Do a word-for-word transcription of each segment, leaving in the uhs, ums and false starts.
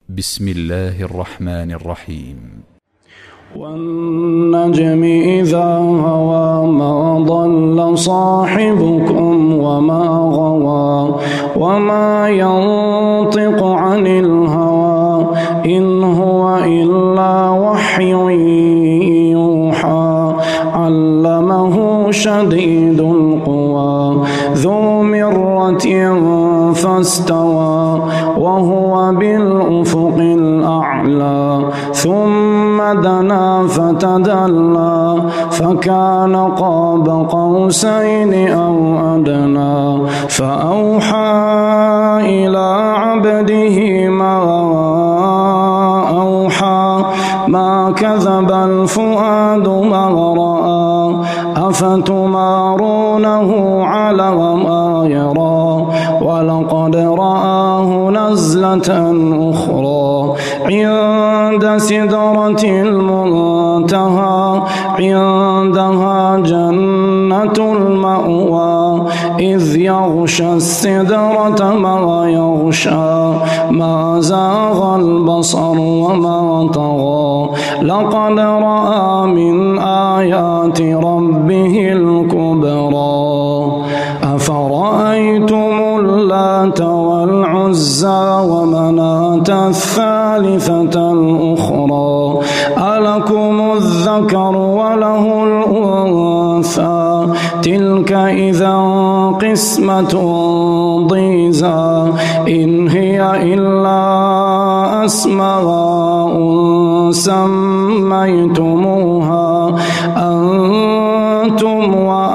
بسم الله الرحمن الرحيم. والنجم إذا هوى ما ضل صاحبكم وما غوى وما ينطق عن الهوى إن هو إلا وحي يوحى علمه شديد القوى ذو مرة فاستوى وهو بالأفق الأعلى ثم دنا فتدلى فكان قاب قوسين أو أدنى فأوحى إلى عبده ما أوحى ما كذب الفؤاد ما رأى أفتمارونه على ما يرى ولقد رآه نزلة أخرى عند سدرة المنتهى عندها جنة المأوى إذ يغشى السدرة ما يغشى ما زاغ البصر وما طغى لقد رأى من آيات ربه الكبرى أفرأيتم اللات والعزى ومناة الثالثة الأخرى ألكم الذكر وله الأنثى تلك إذا قسمة ضيزى إن هي إلا أسماء سميتموها أنتم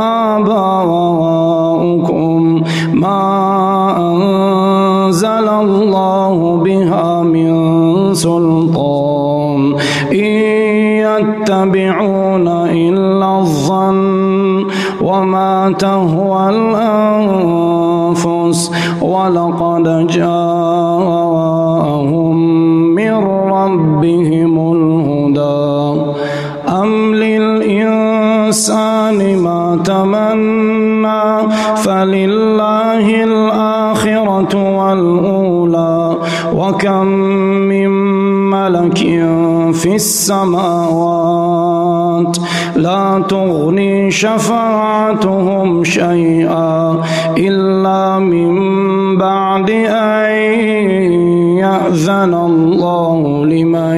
وآباؤكم ما أنزل الله بها من سلطان إن يتبعون إلا الظن وما تهوى الأنفس ولقد جاءهم من ربهم الهدى أم للإنسان ما تمنى فلله الآخرة والأولى وكم من ملك في السماوات لا تغني شفاعتهم شيئا إلا من بعد أن يأذن الله لمن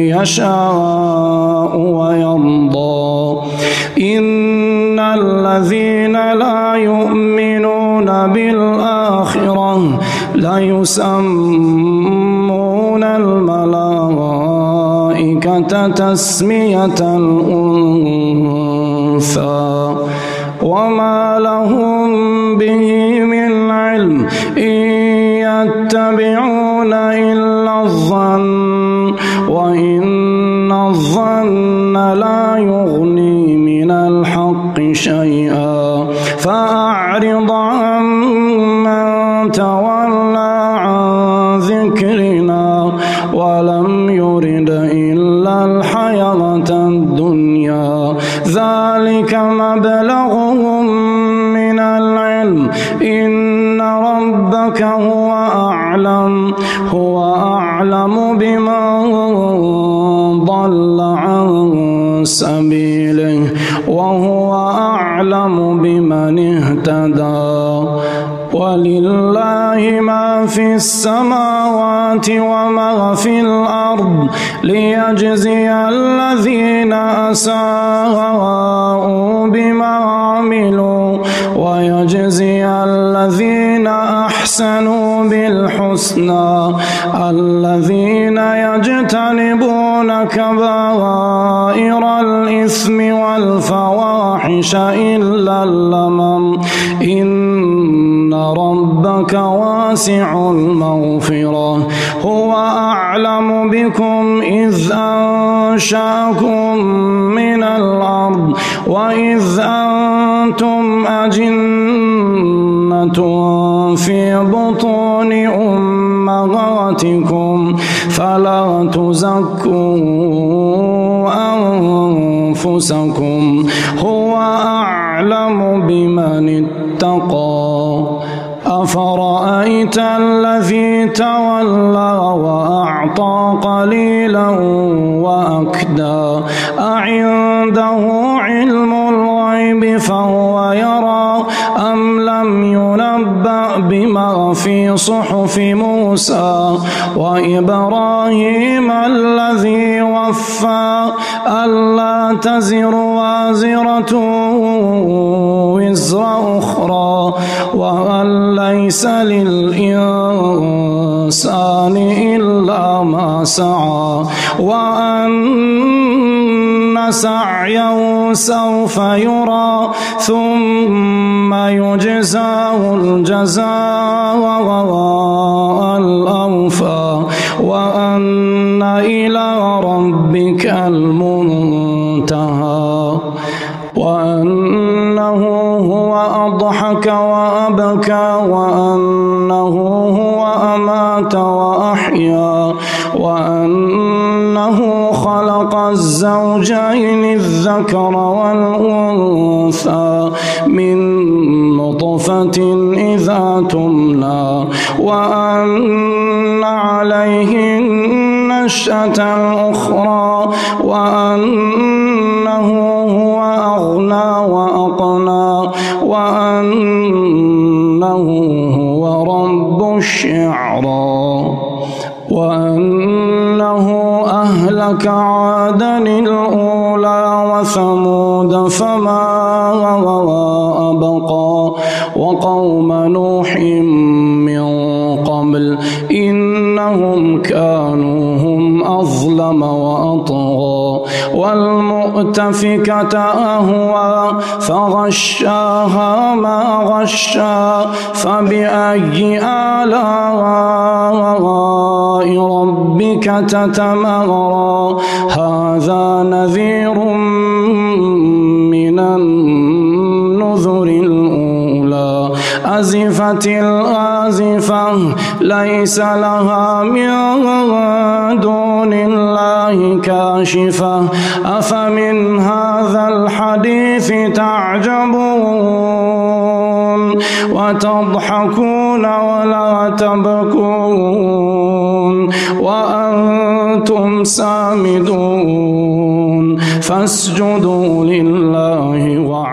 يشاء ويرضى إن الذين لا يؤمنون بالآخرة ليسمون الملائكة تسمية الأنثى وما لهم به من علم إن يتبعون إلا الظن وإن الظن لا يغني من الحق شيئا فأعرض عن من تولى عن ذكرنا ولم يرد إلا الحياة الدنيا ذلك مبلغهم من العلم إن ربك هو أعلم هو أعلم بمن ضل عن سبيله وهو أعلم بمن اهتدى ولله ما في السماوات وما في الأرض ليجزي الذين أساءوا بما عملوا ويجزي الذين أحسنوا بالحسنى الذين يجتنبون كبائر الإثم والفواحش إلا اللمم إن ربك واسع المغفرة هو أعلم بكم إذ أنشأكم من الأرض وإذ أنتم أجنة في بطون أمهاتكم فلا تزكوا أنفسكم هو أعلم بمن اتقى أفرأيت الذي تولى وأعطى وأعطى قليلا وأكدى أعنده علم الغيب فهو يرى أم لم ينبأ بما في صحف موسى وإبراهيم الذي وفى ألا تزر وازرة وزر أخرى وأن ليس للإنسان إلا ما سعى وأن سعيه سوف يرى ثم يجزاه الجزاء الأوفى وأن إلى ربك المنتهى وأنه هو أضحك وأبكى وأنه هو أمات وأحيا وأنه خلق الزوجين الذكر والأنثى من نطفة إذا تمنى وأن عليه النشأة الأخرى وأنه هو أغنى وأقنى وأنه هو رب الشعرى وأنه أهلك عادا الأولى وثمود فما أبقى وقوم نوح من قبل إنهم كانوا هم أظلم وأطغى والمؤتفكة أهوى فغشاها ما غشى فبأي آلاء ربك تتمارى هذا نذير من النذر الأولى أزفت الآزفة ليس لها من دون الله كاشفة أفمن هذا الحديث تعجبون وتضحكون ولا تبكون وأنتم سامدون فاسجدوا لله وعلا